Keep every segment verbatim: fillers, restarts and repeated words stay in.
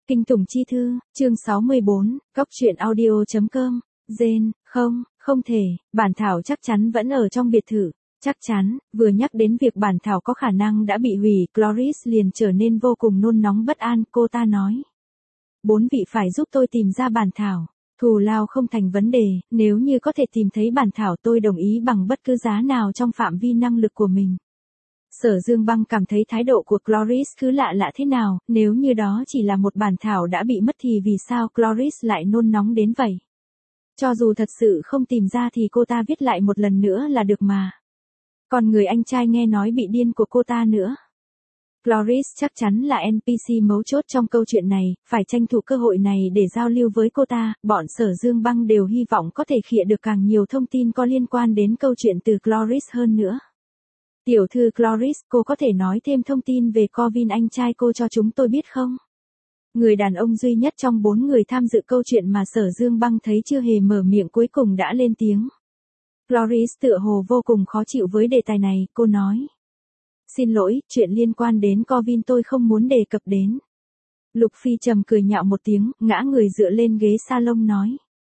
Kinh tủng chi thư, chương sáu mươi bốn, cóc truyện audio.com, Gen, không, không thể, bản thảo chắc chắn vẫn ở trong biệt thự. Chắc chắn, vừa nhắc đến việc bản thảo có khả năng đã bị hủy, Cloris liền trở nên vô cùng nôn nóng bất an, cô ta nói. Bốn vị phải giúp tôi tìm ra bản thảo. Thù lao không thành vấn đề, nếu như có thể tìm thấy bản thảo tôi đồng ý bằng bất cứ giá nào trong phạm vi năng lực của mình. Sở Dương Băng cảm thấy thái độ của Cloris cứ lạ lạ thế nào, nếu như đó chỉ là một bản thảo đã bị mất thì vì sao Cloris lại nôn nóng đến vậy? Cho dù thật sự không tìm ra thì cô ta viết lại một lần nữa là được mà. Còn người anh trai nghe nói bị điên của cô ta nữa. Cloris chắc chắn là en pê xê mấu chốt trong câu chuyện này, phải tranh thủ cơ hội này để giao lưu với cô ta, bọn Sở Dương Băng đều hy vọng có thể khịa được càng nhiều thông tin có liên quan đến câu chuyện từ Cloris hơn nữa. Tiểu thư Cloris, cô có thể nói thêm thông tin về Corvin anh trai cô cho chúng tôi biết không? Người đàn ông duy nhất trong bốn người tham dự câu chuyện mà Sở Dương Băng thấy chưa hề mở miệng cuối cùng đã lên tiếng. Cloris tựa hồ vô cùng khó chịu với đề tài này, cô nói. Xin lỗi, chuyện liên quan đến Corvin tôi không muốn đề cập đến. Lục Phi trầm cười nhạo một tiếng, ngã người dựa lên ghế salon nói.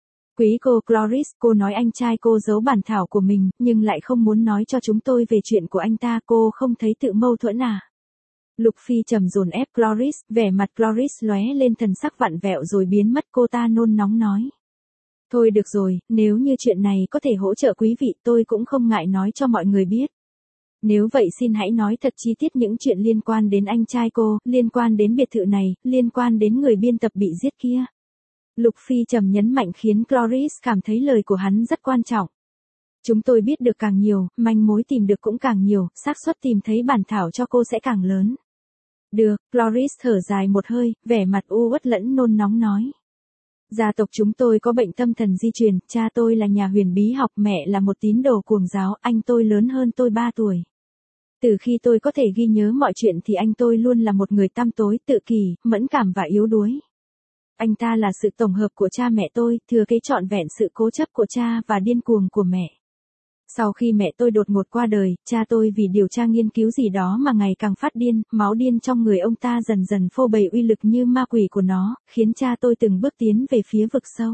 Quý cô Cloris, cô nói anh trai cô giấu bản thảo của mình, nhưng lại không muốn nói cho chúng tôi về chuyện của anh ta, cô không thấy tự mâu thuẫn à? Lục Phi trầm dồn ép Cloris, vẻ mặt Cloris lóe lên thần sắc vặn vẹo rồi biến mất, cô ta nôn nóng nói. Thôi được rồi, nếu như chuyện này có thể hỗ trợ quý vị tôi cũng không ngại nói cho mọi người biết. Nếu vậy xin hãy nói thật chi tiết những chuyện liên quan đến anh trai cô, liên quan đến biệt thự này, liên quan đến người biên tập bị giết kia. Lục Phi trầm nhấn mạnh khiến Cloris cảm thấy lời của hắn rất quan trọng. Chúng tôi biết được càng nhiều, manh mối tìm được cũng càng nhiều, xác suất tìm thấy bản thảo cho cô sẽ càng lớn. Được, Cloris thở dài một hơi, vẻ mặt u uất lẫn nôn nóng nói. Gia tộc chúng tôi có bệnh tâm thần di truyền, cha tôi là nhà huyền bí học, mẹ là một tín đồ cuồng giáo, anh tôi lớn hơn tôi ba tuổi. Từ khi tôi có thể ghi nhớ mọi chuyện thì anh tôi luôn là một người tăm tối, tự kỷ, mẫn cảm và yếu đuối. Anh ta là sự tổng hợp của cha mẹ tôi, thừa kế trọn vẹn sự cố chấp của cha và điên cuồng của mẹ. Sau khi mẹ tôi đột ngột qua đời, cha tôi vì điều tra nghiên cứu gì đó mà ngày càng phát điên, máu điên trong người ông ta dần dần phô bày uy lực như ma quỷ của nó, khiến cha tôi từng bước tiến về phía vực sâu.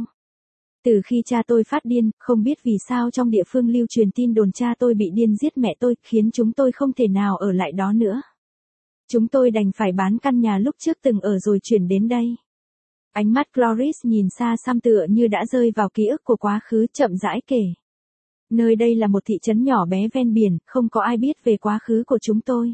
Từ khi cha tôi phát điên, không biết vì sao trong địa phương lưu truyền tin đồn cha tôi bị điên giết mẹ tôi, khiến chúng tôi không thể nào ở lại đó nữa. Chúng tôi đành phải bán căn nhà lúc trước từng ở rồi chuyển đến đây. Ánh mắt Cloris nhìn xa xăm tựa như đã rơi vào ký ức của quá khứ, chậm rãi kể. Nơi đây là một thị trấn nhỏ bé ven biển, không có ai biết về quá khứ của chúng tôi.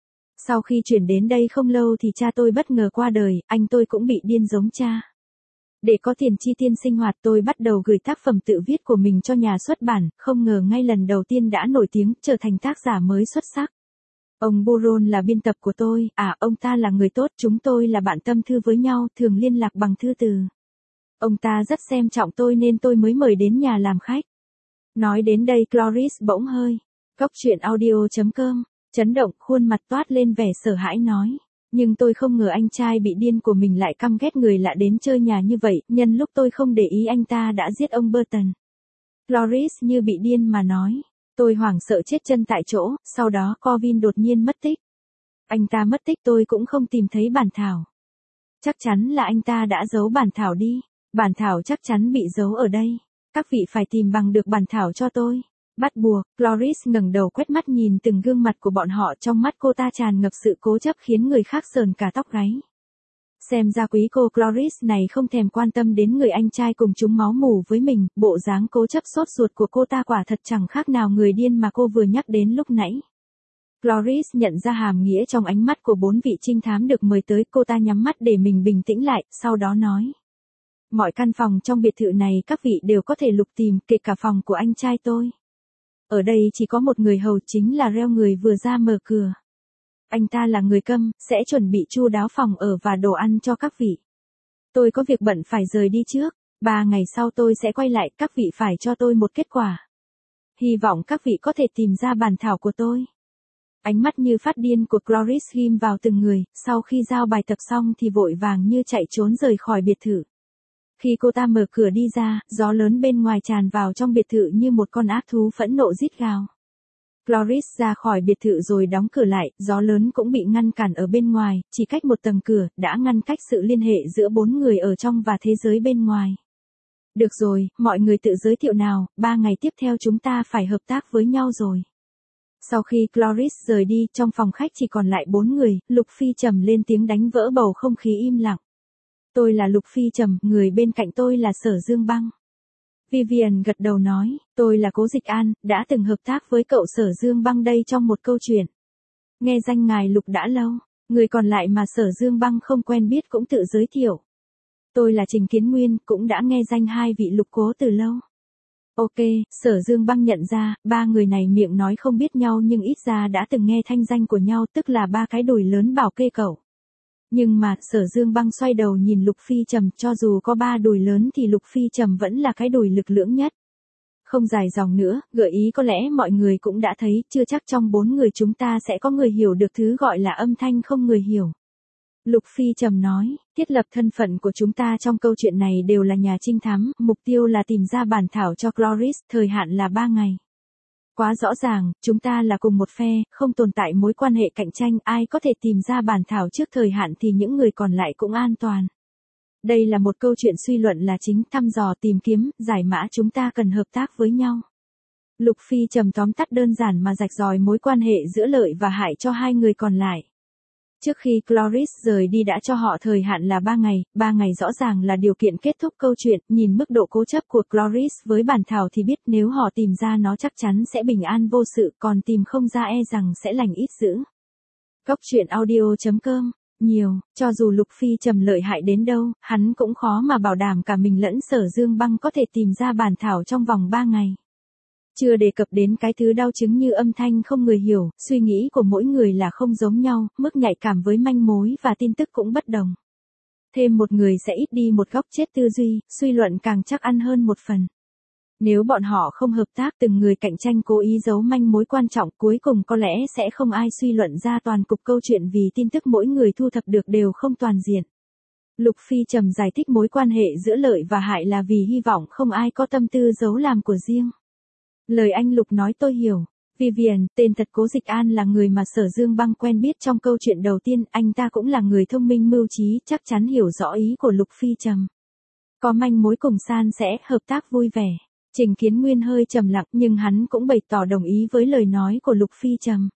Sau khi chuyển đến đây không lâu thì cha tôi bất ngờ qua đời, anh tôi cũng bị điên giống cha. Để có tiền chi tiêu sinh hoạt tôi bắt đầu gửi tác phẩm tự viết của mình cho nhà xuất bản, không ngờ ngay lần đầu tiên đã nổi tiếng, trở thành tác giả mới xuất sắc. Ông Buron là biên tập của tôi, à ông ta là người tốt, chúng tôi là bạn tâm thư với nhau, thường liên lạc bằng thư từ. Ông ta rất xem trọng tôi nên tôi mới mời đến nhà làm khách. Nói đến đây Cloris bỗng hơi. Cóc truyện audio.com, chấn động, khuôn mặt toát lên vẻ sợ hãi nói. Nhưng tôi không ngờ anh trai bị điên của mình lại căm ghét người lạ đến chơi nhà như vậy, nhân lúc tôi không để ý anh ta đã giết ông Burton. Cloris như bị điên mà nói. Tôi hoảng sợ chết chân tại chỗ, sau đó Corvin đột nhiên mất tích. Anh ta mất tích tôi cũng không tìm thấy bản thảo. Chắc chắn là anh ta đã giấu bản thảo đi. Bản thảo chắc chắn bị giấu ở đây. Các vị phải tìm bằng được bản thảo cho tôi. Bắt buộc, Cloris ngẩng đầu quét mắt nhìn từng gương mặt của bọn họ, trong mắt cô ta tràn ngập sự cố chấp khiến người khác sờn cả tóc gáy. Xem ra quý cô Cloris này không thèm quan tâm đến người anh trai cùng chúng máu mủ với mình, bộ dáng cố chấp sốt ruột của cô ta quả thật chẳng khác nào người điên mà cô vừa nhắc đến lúc nãy. Cloris nhận ra hàm nghĩa trong ánh mắt của bốn vị trinh thám được mời tới, cô ta nhắm mắt để mình bình tĩnh lại, sau đó nói. Mọi căn phòng trong biệt thự này các vị đều có thể lục tìm, kể cả phòng của anh trai tôi. Ở đây chỉ có một người hầu, chính là Reo, người vừa ra mở cửa. Anh ta là người câm, sẽ chuẩn bị chu đáo phòng ở và đồ ăn cho các vị. Tôi có việc bận phải rời đi trước, ba ngày sau tôi sẽ quay lại, các vị phải cho tôi một kết quả. Hy vọng các vị có thể tìm ra bản thảo của tôi. Ánh mắt như phát điên của Cloris ghim vào từng người, sau khi giao bài tập xong thì vội vàng như chạy trốn rời khỏi biệt thự. Khi cô ta mở cửa đi ra, gió lớn bên ngoài tràn vào trong biệt thự như một con ác thú phẫn nộ rít gào. Cloris ra khỏi biệt thự rồi đóng cửa lại, gió lớn cũng bị ngăn cản ở bên ngoài, chỉ cách một tầng cửa, đã ngăn cách sự liên hệ giữa bốn người ở trong và thế giới bên ngoài. Được rồi, mọi người tự giới thiệu nào, ba ngày tiếp theo chúng ta phải hợp tác với nhau rồi. Sau khi Cloris rời đi, trong phòng khách chỉ còn lại bốn người, Lục Phi trầm lên tiếng đánh vỡ bầu không khí im lặng. Tôi là Lục Phi trầm, người bên cạnh tôi là Sở Dương Băng. Vivian gật đầu nói, tôi là Cố Dịch An, đã từng hợp tác với cậu Sở Dương Băng đây trong một câu chuyện. Nghe danh ngài Lục đã lâu, người còn lại mà Sở Dương Băng không quen biết cũng tự giới thiệu. Tôi là Trình Kiến Nguyên, cũng đã nghe danh hai vị Lục Cố từ lâu. Ok, Sở Dương Băng nhận ra, ba người này miệng nói không biết nhau nhưng ít ra đã từng nghe thanh danh của nhau, tức là ba cái đùi lớn bảo kê cậu. Nhưng mà, Sở Dương Băng xoay đầu nhìn Lục Phi trầm, cho dù có ba đùi lớn thì Lục Phi trầm vẫn là cái đùi lực lưỡng nhất. Không dài dòng nữa, gợi ý có lẽ mọi người cũng đã thấy, chưa chắc trong bốn người chúng ta sẽ có người hiểu được thứ gọi là âm thanh không người hiểu. Lục Phi trầm nói, thiết lập thân phận của chúng ta trong câu chuyện này đều là nhà trinh thám, mục tiêu là tìm ra bản thảo cho Cloris, thời hạn là ba ngày. Quá rõ ràng, chúng ta là cùng một phe, không tồn tại mối quan hệ cạnh tranh, ai có thể tìm ra bản thảo trước thời hạn thì những người còn lại cũng an toàn. Đây là một câu chuyện suy luận là chính, thăm dò tìm kiếm, giải mã chúng ta cần hợp tác với nhau. Lục Phi trầm tóm tắt đơn giản mà rạch ròi mối quan hệ giữa lợi và hại cho hai người còn lại. Trước khi Cloris rời đi đã cho họ thời hạn là ba ngày, ba ngày rõ ràng là điều kiện kết thúc câu chuyện, nhìn mức độ cố chấp của Cloris với bản thảo thì biết nếu họ tìm ra nó chắc chắn sẽ bình an vô sự, còn tìm không ra e rằng sẽ lành ít dữ. Cốc truyện audio chấm com, nhiều, cho dù Lục Phi trầm lợi hại đến đâu, hắn cũng khó mà bảo đảm cả mình lẫn Sở Dương Băng có thể tìm ra bản thảo trong vòng ba ngày. Chưa đề cập đến cái thứ đau chứng như âm thanh không người hiểu, suy nghĩ của mỗi người là không giống nhau, mức nhạy cảm với manh mối và tin tức cũng bất đồng. Thêm một người sẽ ít đi một góc chết tư duy, suy luận càng chắc ăn hơn một phần. Nếu bọn họ không hợp tác, từng người cạnh tranh cố ý giấu manh mối quan trọng, cuối cùng có lẽ sẽ không ai suy luận ra toàn cục câu chuyện vì tin tức mỗi người thu thập được đều không toàn diện. Lục Phi trầm giải thích mối quan hệ giữa lợi và hại là vì hy vọng không ai có tâm tư giấu làm của riêng. Lời anh Lục nói tôi hiểu. Vivian, tên thật Cố Dịch An là người mà Sở Dương Băng quen biết trong câu chuyện đầu tiên, anh ta cũng là người thông minh mưu trí, chắc chắn hiểu rõ ý của Lục Phi trầm. Có manh mối cùng san sẻ, hợp tác vui vẻ. Trình Kiến Nguyên hơi trầm lặng nhưng hắn cũng bày tỏ đồng ý với lời nói của Lục Phi trầm.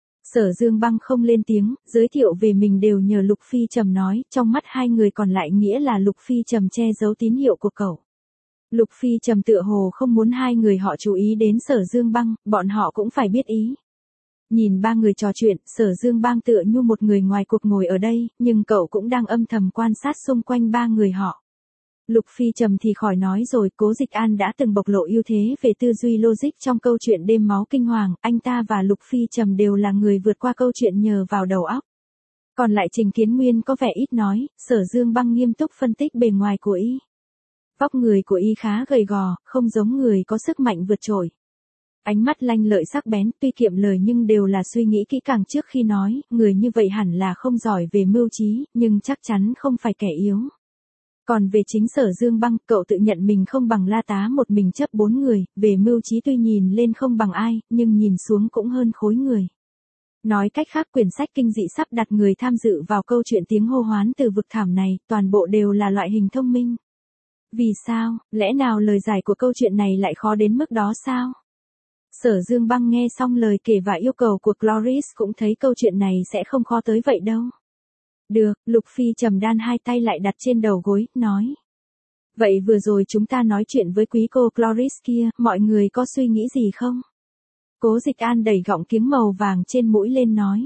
Sở Dương Băng không lên tiếng, giới thiệu về mình đều nhờ Lục Phi trầm nói, trong mắt hai người còn lại nghĩa là Lục Phi trầm che giấu tín hiệu của cậu. Lục Phi trầm tựa hồ không muốn hai người họ chú ý đến Sở Dương Băng, bọn họ cũng phải biết ý. Nhìn ba người trò chuyện, Sở Dương Băng tựa như một người ngoài cuộc ngồi ở đây, nhưng cậu cũng đang âm thầm quan sát xung quanh ba người họ. Lục Phi trầm thì khỏi nói rồi, Cố Dịch An đã từng bộc lộ ưu thế về tư duy logic trong câu chuyện Đêm Máu Kinh Hoàng, anh ta và Lục Phi trầm đều là người vượt qua câu chuyện nhờ vào đầu óc. Còn lại Trình Kiến Nguyên có vẻ ít nói, Sở Dương Băng nghiêm túc phân tích bề ngoài của y. Vóc người của y khá gầy gò, không giống người có sức mạnh vượt trội. Ánh mắt lanh lợi sắc bén, tuy kiệm lời nhưng đều là suy nghĩ kỹ càng trước khi nói, người như vậy hẳn là không giỏi về mưu trí, nhưng chắc chắn không phải kẻ yếu. Còn về chính Sở Dương Băng, cậu tự nhận mình không bằng La Tá một mình chấp bốn người, về mưu trí tuy nhìn lên không bằng ai, nhưng nhìn xuống cũng hơn khối người. Nói cách khác quyển sách kinh dị sắp đặt người tham dự vào câu chuyện tiếng hô hoán từ vực thẳm này, toàn bộ đều là loại hình thông minh. Vì sao, lẽ nào lời giải của câu chuyện này lại khó đến mức đó sao? Sở Dương Băng nghe xong lời kể và yêu cầu của Cloris cũng thấy câu chuyện này sẽ không khó tới vậy đâu. Được, Lục Phi trầm đan hai tay lại đặt trên đầu gối, nói. Vậy vừa rồi chúng ta nói chuyện với quý cô Cloris kia, mọi người có suy nghĩ gì không? Cố Dịch An đẩy gọng kiếng màu vàng trên mũi lên nói.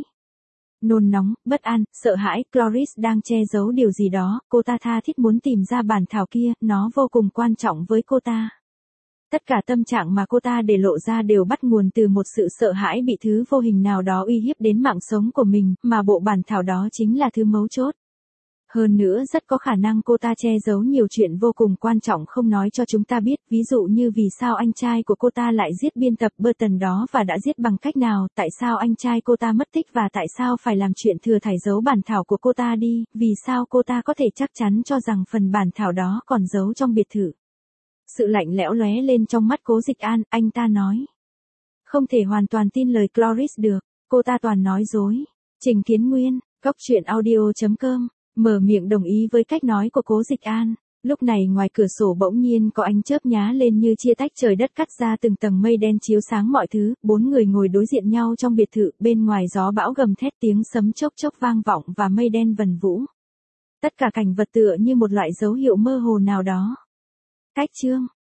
Nôn nóng, bất an, sợ hãi, Cloris đang che giấu điều gì đó, cô ta tha thiết muốn tìm ra bản thảo kia, nó vô cùng quan trọng với cô ta. Tất cả tâm trạng mà cô ta để lộ ra đều bắt nguồn từ một sự sợ hãi bị thứ vô hình nào đó uy hiếp đến mạng sống của mình, mà bộ bản thảo đó chính là thứ mấu chốt. Hơn nữa rất có khả năng cô ta che giấu nhiều chuyện vô cùng quan trọng không nói cho chúng ta biết, ví dụ như vì sao anh trai của cô ta lại giết biên tập Burton đó và đã giết bằng cách nào, tại sao anh trai cô ta mất tích và tại sao phải làm chuyện thừa thải giấu bản thảo của cô ta đi, vì sao cô ta có thể chắc chắn cho rằng phần bản thảo đó còn giấu trong biệt thự. Sự lạnh lẽo lóe lên trong mắt Cố Dịch An, anh ta nói. không thể hoàn toàn tin lời Cloris được, cô ta toàn nói dối. Trình Kiến Nguyên, góc truyện audio chấm com, mở miệng đồng ý với cách nói của Cố Dịch An. Lúc này ngoài cửa sổ bỗng nhiên có ánh chớp nhá lên như chia tách trời đất, cắt ra từng tầng mây đen chiếu sáng mọi thứ. Bốn người ngồi đối diện nhau trong biệt thự, bên ngoài gió bão gầm thét, tiếng sấm chốc chốc vang vọng và mây đen vần vũ. Tất cả cảnh vật tựa như một loại dấu hiệu mơ hồ nào đó. Cách chương